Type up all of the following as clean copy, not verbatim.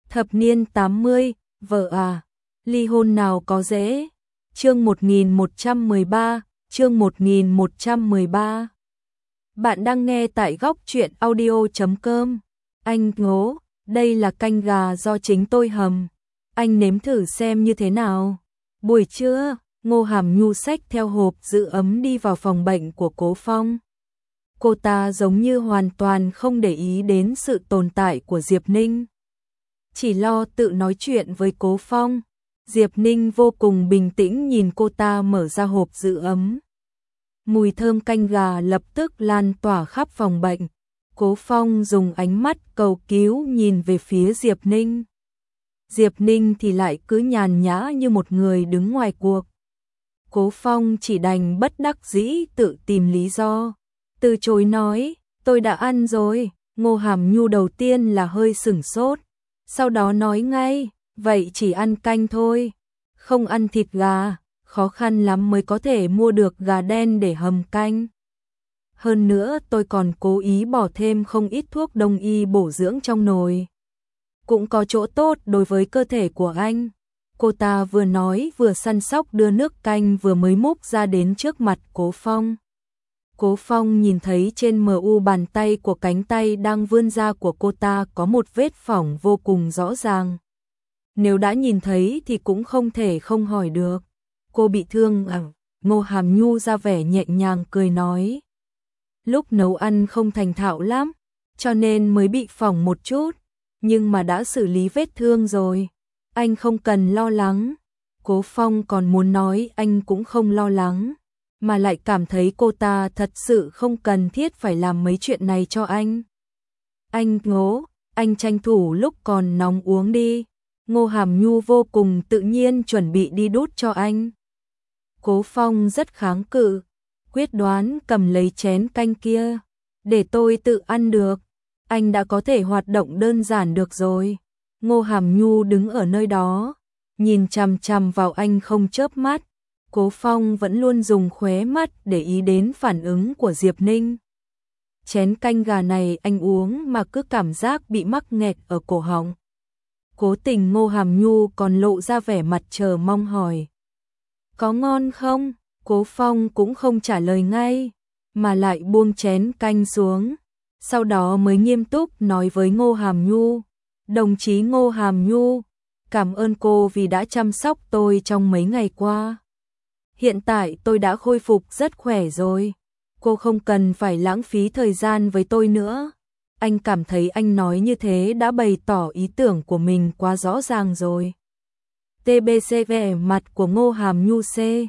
Thập niên 80, vợ à, ly hôn nào có dễ. Chương 1113, chương 1113. Bạn đang nghe tại góc truyện audio.com. Anh Ngố, đây là canh gà do chính tôi hầm. Anh nếm thử xem như thế nào. Buổi trưa, Ngô Hàm Nhu xách theo hộp giữ ấm đi vào phòng bệnh của Cố Phong. Cô ta giống như hoàn toàn không để ý đến sự tồn tại của Diệp Ninh. Chỉ lo tự nói chuyện với Cố Phong. Diệp Ninh vô cùng bình tĩnh nhìn cô ta mở ra hộp giữ ấm. Mùi thơm canh gà lập tức lan tỏa khắp phòng bệnh. Cố Phong dùng ánh mắt cầu cứu nhìn về phía Diệp Ninh. Diệp Ninh thì lại cứ nhàn nhã như một người đứng ngoài cuộc. Cố Phong chỉ đành bất đắc dĩ tự tìm lý do. Từ chối nói, tôi đã ăn rồi. Ngô Hàm Nhu đầu tiên là hơi sửng sốt. Sau đó nói ngay, vậy chỉ ăn canh thôi. Không ăn thịt gà, khó khăn lắm mới có thể mua được gà đen để hầm canh. Hơn nữa tôi còn cố ý bỏ thêm không ít thuốc đông y bổ dưỡng trong nồi. Cũng có chỗ tốt đối với cơ thể của anh. Cô ta vừa nói vừa săn sóc đưa nước canh vừa mới múc ra đến trước mặt Cố Phong. Cố Phong nhìn thấy trên mu bàn tay của cánh tay đang vươn ra của cô ta có một vết phỏng vô cùng rõ ràng. Nếu đã nhìn thấy thì cũng không thể không hỏi được. Cô bị thương à? Ngô Hàm Nhu ra vẻ nhẹ nhàng cười nói. Lúc nấu ăn không thành thạo lắm, cho nên mới bị phỏng một chút. Nhưng mà đã xử lý vết thương rồi. Anh không cần lo lắng. Cố Phong còn muốn nói anh cũng không lo lắng. Mà lại cảm thấy cô ta thật sự không cần thiết phải làm mấy chuyện này cho anh. Anh Ngố, anh tranh thủ lúc còn nóng uống đi. Ngô Hàm Nhu vô cùng tự nhiên chuẩn bị đi đút cho anh. Cố Phong rất kháng cự, quyết đoán cầm lấy chén canh kia. Để tôi tự ăn được, anh đã có thể hoạt động đơn giản được rồi. Ngô Hàm Nhu đứng ở nơi đó, nhìn chằm chằm vào anh không chớp mắt. Cố Phong vẫn luôn dùng khóe mắt để ý đến phản ứng của Diệp Ninh. Chén canh gà này anh uống mà cứ cảm giác bị mắc nghẹt ở cổ họng. Cố tình Ngô Hàm Nhu còn lộ ra vẻ mặt chờ mong hỏi. Có ngon không? Cố Phong cũng không trả lời ngay, mà lại buông chén canh xuống. Sau đó mới nghiêm túc nói với Ngô Hàm Nhu. Đồng chí Ngô Hàm Nhu, cảm ơn cô vì đã chăm sóc tôi trong mấy ngày qua. Hiện tại tôi đã khôi phục rất khỏe rồi. Cô không cần phải lãng phí thời gian với tôi nữa. Anh cảm thấy anh nói như thế đã bày tỏ ý tưởng của mình quá rõ ràng rồi. TBC vẻ mặt của Ngô Hàm Nhu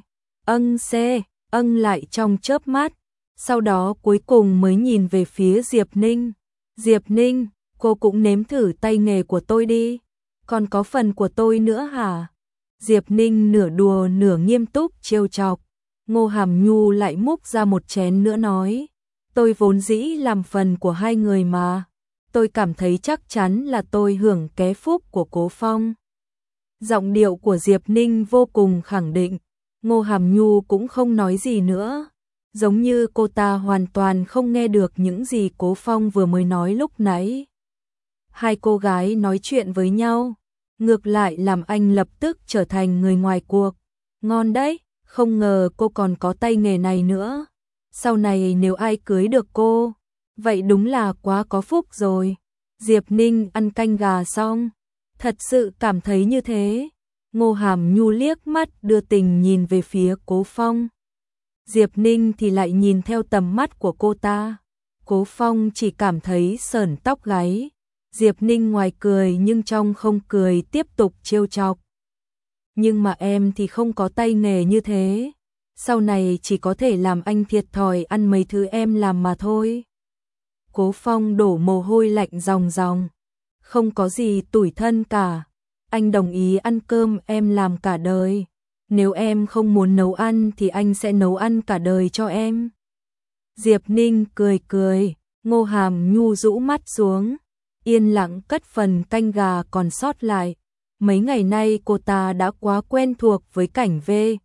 âng lại trong chớp mắt. Sau đó cuối cùng mới nhìn về phía Diệp Ninh. Diệp Ninh, cô cũng nếm thử tay nghề của tôi đi. Còn có phần của tôi nữa hả? Diệp Ninh nửa đùa nửa nghiêm túc trêu chọc. Ngô Hàm Nhu lại múc ra một chén nữa nói. Tôi vốn dĩ làm phần của hai người mà. Tôi cảm thấy chắc chắn là tôi hưởng ké phúc của Cố Phong. Giọng điệu của Diệp Ninh vô cùng khẳng định. Ngô Hàm Nhu cũng không nói gì nữa. Giống như cô ta hoàn toàn không nghe được những gì Cố Phong vừa mới nói lúc nãy. Hai cô gái nói chuyện với nhau, ngược lại làm anh lập tức trở thành người ngoài cuộc. Ngon đấy, không ngờ cô còn có tay nghề này nữa. Sau này nếu ai cưới được cô, vậy đúng là quá có phúc rồi. Diệp Ninh ăn canh gà xong, thật sự cảm thấy như thế. Ngô Hàm Nhu liếc mắt đưa tình nhìn về phía Cố Phong. Diệp Ninh thì lại nhìn theo tầm mắt của cô ta. Cố Phong chỉ cảm thấy sởn tóc gáy. Diệp Ninh ngoài cười nhưng trong không cười tiếp tục trêu chọc. Nhưng mà em thì không có tay nghề như thế. Sau này chỉ có thể làm anh thiệt thòi ăn mấy thứ em làm mà thôi. Cố Phong đổ mồ hôi lạnh ròng ròng. Không có gì tủi thân cả. Anh đồng ý ăn cơm em làm cả đời. Nếu em không muốn nấu ăn thì anh sẽ nấu ăn cả đời cho em. Diệp Ninh cười cười. Ngô Hàm Nhu rũ mắt xuống, yên lặng cất phần canh gà còn sót lại. Mấy ngày nay cô ta đã quá quen thuộc với cảnh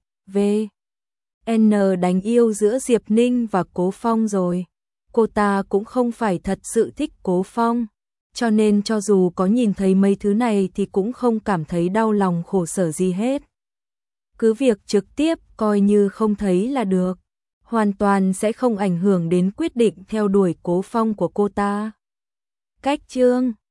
N đánh yêu giữa Diệp Ninh và Cố Phong rồi. Cô ta cũng không phải thật sự thích Cố Phong, cho nên cho dù có nhìn thấy mấy thứ này thì cũng không cảm thấy đau lòng khổ sở gì hết. Cứ việc trực tiếp coi như không thấy là được, hoàn toàn sẽ không ảnh hưởng đến quyết định theo đuổi Cố Phong của cô ta. Cách chương